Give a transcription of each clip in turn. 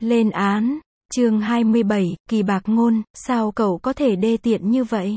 Lên án. Chương 27, Kỳ Bạc Ngôn, sao cậu có thể đê tiện như vậy?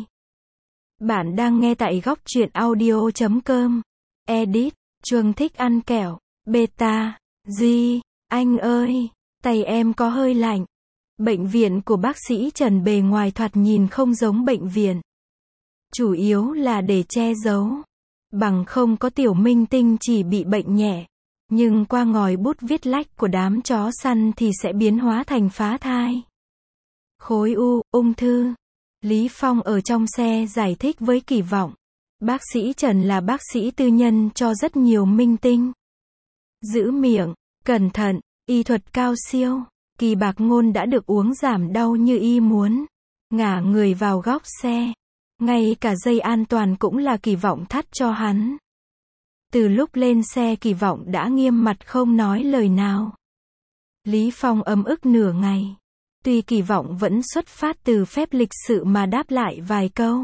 Bạn đang nghe tại góc truyện audio.com. Edit, Chuông thích ăn kẹo. Beta, Di, anh ơi, tay em có hơi lạnh. Bệnh viện của bác sĩ Trần bề ngoài thoạt nhìn không giống bệnh viện. Chủ yếu là để che giấu. Bằng không có Tiểu Minh Tinh chỉ bị bệnh nhẹ. Nhưng qua ngòi bút viết lách của đám chó săn thì sẽ biến hóa thành phá thai. Khối u, ung thư. Lý Phong ở trong xe giải thích với Kỳ Vọng. Bác sĩ Trần là bác sĩ tư nhân cho rất nhiều minh tinh. Giữ miệng, cẩn thận, y thuật cao siêu. Kỳ Bạc Ngôn đã được uống giảm đau như y muốn. Ngả người vào góc xe. Ngay cả dây an toàn cũng là Kỳ Vọng thắt cho hắn. Từ lúc lên xe Kỳ Vọng đã nghiêm mặt không nói lời nào. Lý Phong ấm ức nửa ngày. Tuy Kỳ Vọng vẫn xuất phát từ phép lịch sự mà đáp lại vài câu.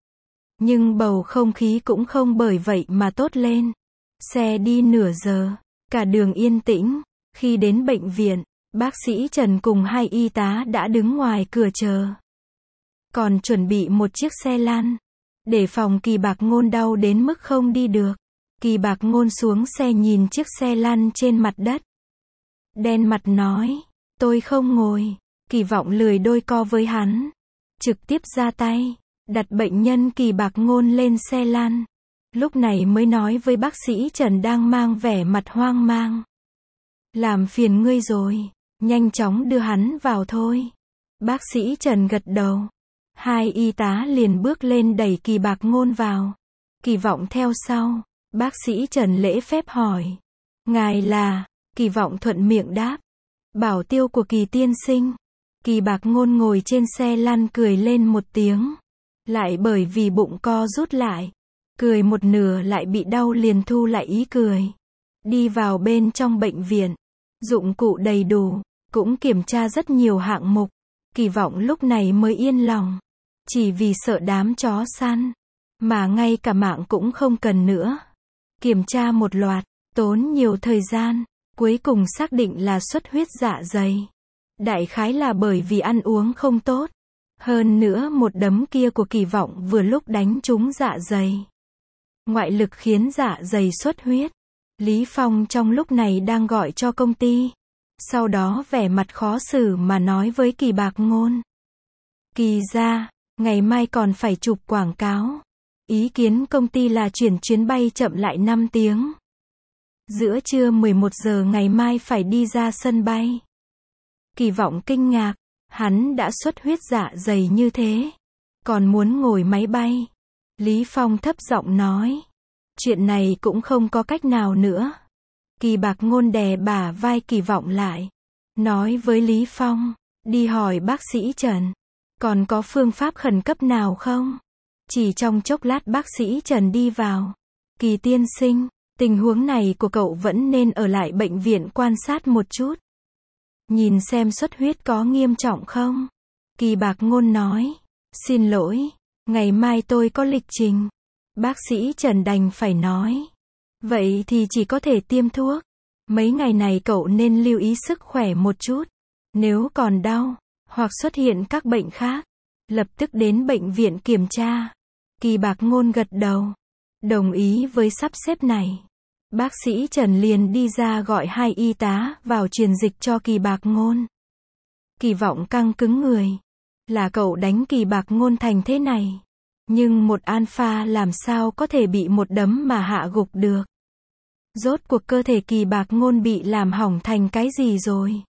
Nhưng bầu không khí cũng không bởi vậy mà tốt lên. Xe đi nửa giờ. Cả đường yên tĩnh. Khi đến bệnh viện, bác sĩ Trần cùng hai y tá đã đứng ngoài cửa chờ. Còn chuẩn bị một chiếc xe lăn. Để phòng Kỳ Bạc Ngôn đau đến mức không đi được. Kỳ Bạc Ngôn xuống xe nhìn chiếc xe lăn trên mặt đất. Đen mặt nói, tôi không ngồi. Kỳ Vọng lười đôi co với hắn. Trực tiếp ra tay, đặt bệnh nhân Kỳ Bạc Ngôn lên xe lăn. Lúc này mới nói với bác sĩ Trần đang mang vẻ mặt hoang mang. Làm phiền ngươi rồi, nhanh chóng đưa hắn vào thôi. Bác sĩ Trần gật đầu. Hai y tá liền bước lên đẩy Kỳ Bạc Ngôn vào. Kỳ Vọng theo sau. Bác sĩ Trần lễ phép hỏi. Ngài là? Kỳ Vọng thuận miệng đáp. Bảo tiêu của Kỳ tiên sinh. Kỳ Bạc Ngôn ngồi trên xe lăn cười lên một tiếng. Lại bởi vì bụng co rút lại. Cười một nửa lại bị đau liền thu lại ý cười. Đi vào bên trong bệnh viện. Dụng cụ đầy đủ. Cũng kiểm tra rất nhiều hạng mục. Kỳ Vọng lúc này mới yên lòng. Chỉ vì sợ đám chó săn. Mà ngay cả mạng cũng không cần nữa. Kiểm tra một loạt, tốn nhiều thời gian, cuối cùng xác định là xuất huyết dạ dày. Đại khái là bởi vì ăn uống không tốt. Hơn nữa một đấm kia của Kỳ Vọng vừa lúc đánh trúng dạ dày. Ngoại lực khiến dạ dày xuất huyết. Lý Phong trong lúc này đang gọi cho công ty. Sau đó vẻ mặt khó xử mà nói với Kỳ Bạc Ngôn. Kỳ gia, ngày mai còn phải chụp quảng cáo. Ý kiến công ty là chuyển chuyến bay chậm lại 5 tiếng. Giữa trưa 11 giờ ngày mai phải đi ra sân bay. Kỳ Vọng kinh ngạc, hắn đã xuất huyết dạ dày như thế. Còn muốn ngồi máy bay. Lý Phong thấp giọng nói. Chuyện này cũng không có cách nào nữa. Kỳ Bạc Ngôn đè bả vai Kỳ Vọng lại. Nói với Lý Phong, đi hỏi bác sĩ Trần. Còn có phương pháp khẩn cấp nào không? Chỉ trong chốc lát bác sĩ Trần đi vào. Kỳ tiên sinh, tình huống này của cậu vẫn nên ở lại bệnh viện quan sát một chút. Nhìn xem xuất huyết có nghiêm trọng không? Kỳ Bạc Ngôn nói. Xin lỗi, ngày mai tôi có lịch trình. Bác sĩ Trần đành phải nói. Vậy thì chỉ có thể tiêm thuốc. Mấy ngày này cậu nên lưu ý sức khỏe một chút. Nếu còn đau, hoặc xuất hiện các bệnh khác, lập tức đến bệnh viện kiểm tra. Kỳ Bạc Ngôn gật đầu. Đồng ý với sắp xếp này. Bác sĩ Trần liền đi ra gọi hai y tá vào truyền dịch cho Kỳ Bạc Ngôn. Kỳ Vọng căng cứng người. Là cậu đánh Kỳ Bạc Ngôn thành thế này. Nhưng một alpha làm sao có thể bị một đấm mà hạ gục được. Rốt cuộc cơ thể Kỳ Bạc Ngôn bị làm hỏng thành cái gì rồi?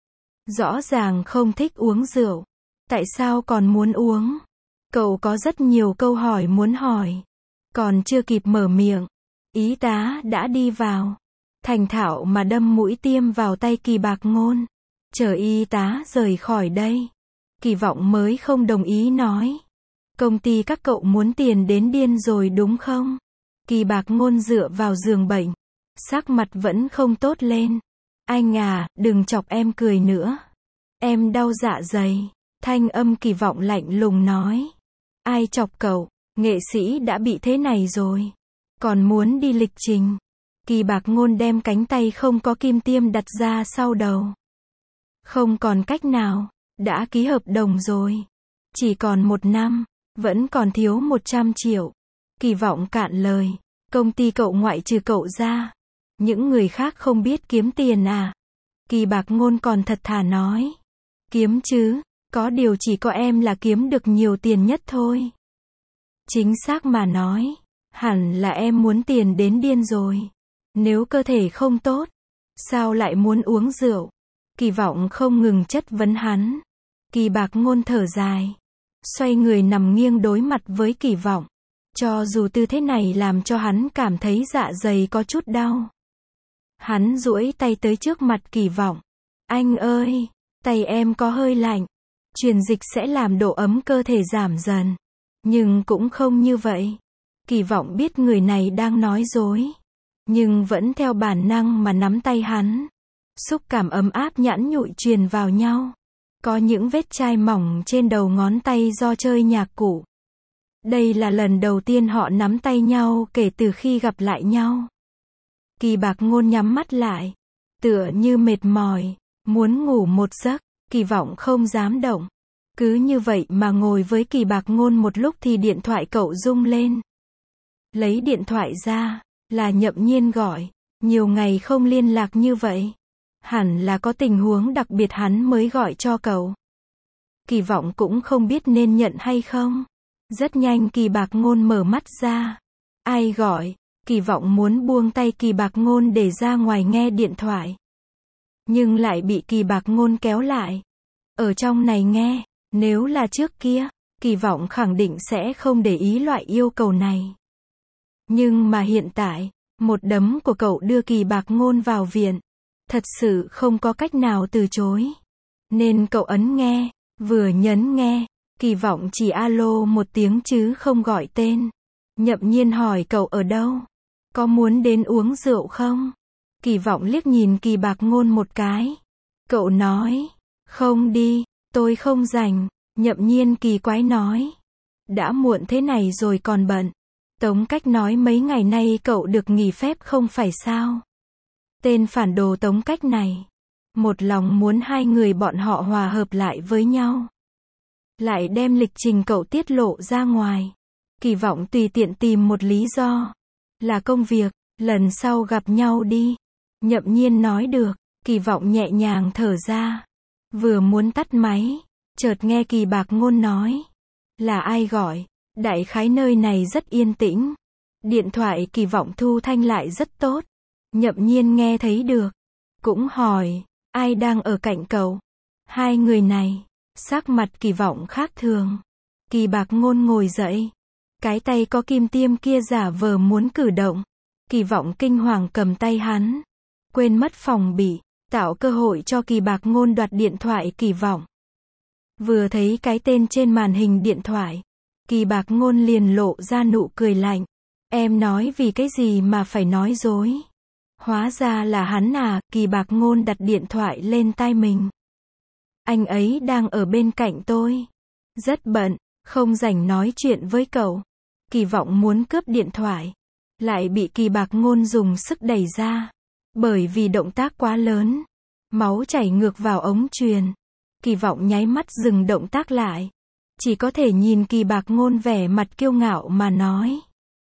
Rõ ràng không thích uống rượu. Tại sao còn muốn uống? Cậu có rất nhiều câu hỏi muốn hỏi. Còn chưa kịp mở miệng. Y tá đã đi vào. Thành thạo mà đâm mũi tiêm vào tay Kỳ Bạc Ngôn. Chờ y tá rời khỏi đây. Kỳ Vọng mới không đồng ý nói. Công ty các cậu muốn tiền đến điên rồi đúng không? Kỳ Bạc Ngôn dựa vào giường bệnh. Sắc mặt vẫn không tốt lên. Anh à, đừng chọc em cười nữa. Em đau dạ dày. Thanh âm Kỳ Vọng lạnh lùng nói. Ai chọc cậu? Nghệ sĩ đã bị thế này rồi. Còn muốn đi lịch trình. Kỳ Bạc Ngôn đem cánh tay không có kim tiêm đặt ra sau đầu. Không còn cách nào, đã ký hợp đồng rồi. Chỉ còn 1 năm, vẫn còn thiếu 100 triệu. Kỳ vọng cạn lời. Công ty cậu ngoại trừ cậu ra. Những người khác không biết kiếm tiền à? Kỳ Bạc Ngôn còn thật thà nói. Kiếm chứ, có điều chỉ có em là kiếm được nhiều tiền nhất thôi. Chính xác mà nói, hẳn là em muốn tiền đến điên rồi. Nếu cơ thể không tốt, sao lại muốn uống rượu? Kỳ Vọng không ngừng chất vấn hắn. Kỳ Bạc Ngôn thở dài, xoay người nằm nghiêng đối mặt với Kỳ Vọng. Cho dù tư thế này làm cho hắn cảm thấy dạ dày có chút đau. Hắn duỗi tay tới trước mặt Kỳ Vọng. Anh ơi, tay em có hơi lạnh. Truyền dịch sẽ làm độ ấm cơ thể giảm dần. Nhưng cũng không như vậy. Kỳ Vọng biết người này đang nói dối. Nhưng vẫn theo bản năng mà nắm tay hắn. Xúc cảm ấm áp nhẵn nhụi truyền vào nhau. Có những vết chai mỏng trên đầu ngón tay do chơi nhạc cụ. Đây là lần đầu tiên họ nắm tay nhau kể từ khi gặp lại nhau. Kỳ Bạc Ngôn nhắm mắt lại, tựa như mệt mỏi, muốn ngủ một giấc. Kỳ Vọng không dám động. Cứ như vậy mà ngồi với Kỳ Bạc Ngôn một lúc thì điện thoại cậu rung lên. Lấy điện thoại ra, là Nhậm Nhiên gọi. Nhiều ngày không liên lạc như vậy. Hẳn là có tình huống đặc biệt hắn mới gọi cho cậu. Kỳ Vọng cũng không biết nên nhận hay không. Rất nhanh Kỳ Bạc Ngôn mở mắt ra. Ai gọi? Kỳ Vọng muốn buông tay Kỳ Bạc Ngôn để ra ngoài nghe điện thoại. Nhưng lại bị Kỳ Bạc Ngôn kéo lại. Ở trong này nghe, nếu là trước kia, Kỳ Vọng khẳng định sẽ không để ý loại yêu cầu này. Nhưng mà hiện tại, một đấm của cậu đưa Kỳ Bạc Ngôn vào viện. Thật sự không có cách nào từ chối. Nên cậu ấn nghe, vừa nhấn nghe, Kỳ Vọng chỉ alo một tiếng chứ không gọi tên. Nhậm Nhiên hỏi cậu ở đâu? Có muốn đến uống rượu không? Kỳ Vọng liếc nhìn Kỳ Bạc Ngôn một cái. Cậu nói, không đi, tôi không rảnh. Nhậm Nhiên kỳ quái nói. Đã muộn thế này rồi còn bận. Tống Cách nói mấy ngày nay cậu được nghỉ phép không phải sao? Tên phản đồ Tống Cách này. Một lòng muốn hai người bọn họ hòa hợp lại với nhau. Lại đem lịch trình cậu tiết lộ ra ngoài. Kỳ Vọng tùy tiện tìm một lý do. Là công việc, lần sau gặp nhau đi. Nhậm Nhiên nói được. Kỳ Vọng nhẹ nhàng thở ra. Vừa muốn tắt máy, chợt nghe Kỳ Bạc Ngôn nói. Là ai gọi? Đại khái nơi này rất yên tĩnh. Điện thoại Kỳ Vọng thu thanh lại rất tốt. Nhậm Nhiên nghe thấy được. Cũng hỏi, ai đang ở cạnh cậu? Hai người này. Sắc mặt Kỳ Vọng khác thường. Kỳ Bạc Ngôn ngồi dậy. Cái tay có kim tiêm kia giả vờ muốn cử động. Kỳ Vọng kinh hoàng cầm tay hắn. Quên mất phòng bị. Tạo cơ hội cho Kỳ Bạc Ngôn đoạt điện thoại Kỳ Vọng. Vừa thấy cái tên trên màn hình điện thoại. Kỳ Bạc Ngôn liền lộ ra nụ cười lạnh. Em nói vì cái gì mà phải nói dối? Hóa ra là hắn à? Kỳ Bạc Ngôn đặt điện thoại lên tai mình. Anh ấy đang ở bên cạnh tôi. Rất bận, không rảnh nói chuyện với cậu. Kỳ Vọng muốn cướp điện thoại. Lại bị Kỳ Bạc Ngôn dùng sức đẩy ra. Bởi vì động tác quá lớn. Máu chảy ngược vào ống truyền. Kỳ Vọng nháy mắt dừng động tác lại. Chỉ có thể nhìn Kỳ Bạc Ngôn vẻ mặt kiêu ngạo mà nói.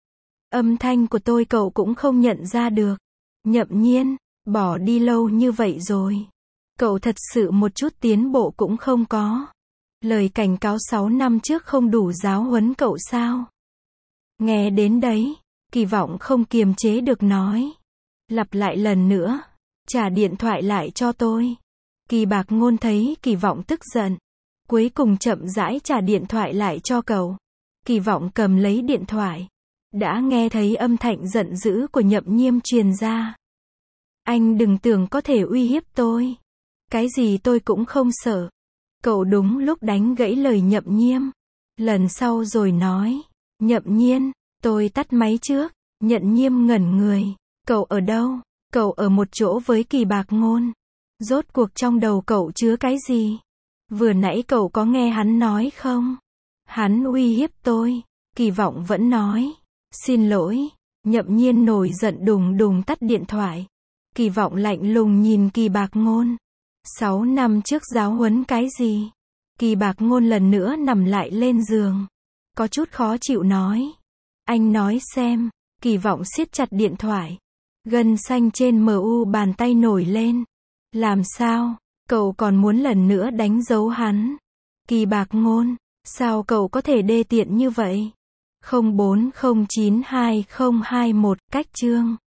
Âm thanh của tôi cậu cũng không nhận ra được. Nhậm Nhiên, bỏ đi lâu như vậy rồi. Cậu thật sự một chút tiến bộ cũng không có. Lời cảnh cáo 6 năm trước không đủ giáo huấn cậu sao? Nghe đến đấy, Kỳ Vọng không kiềm chế được nói. Lặp lại lần nữa. Trả điện thoại lại cho tôi. Kỳ Bạc Ngôn thấy Kỳ Vọng tức giận. Cuối cùng chậm rãi trả điện thoại lại cho cậu. Kỳ Vọng cầm lấy điện thoại. Đã nghe thấy âm thanh giận dữ của Nhậm Nhiên truyền ra. Anh đừng tưởng có thể uy hiếp tôi. Cái gì tôi cũng không sợ. Cậu đúng lúc đánh gãy lời Nhậm Nhiên. Lần sau rồi nói. Nhậm Nhiên, tôi tắt máy trước. Nhậm Nhiên ngẩn người. Cậu ở đâu? Cậu ở một chỗ với Kỳ Bạc Ngôn. Rốt cuộc trong đầu cậu chứa cái gì? Vừa nãy cậu có nghe hắn nói không? Hắn uy hiếp tôi. Kỳ Vọng vẫn nói. Xin lỗi. Nhậm Nhiên nổi giận đùng đùng tắt điện thoại. Kỳ Vọng lạnh lùng nhìn Kỳ Bạc Ngôn. 6 năm trước giáo huấn cái gì? Kỳ Bạc Ngôn lần nữa nằm lại lên giường. Có chút khó chịu nói. Anh nói xem. Kỳ Vọng siết chặt điện thoại. Gân xanh trên mu bàn tay nổi lên. Làm sao? Cậu còn muốn lần nữa đánh dấu hắn? Kỳ Bạc Ngôn, sao cậu có thể đê tiện như vậy? 04092021, cách chương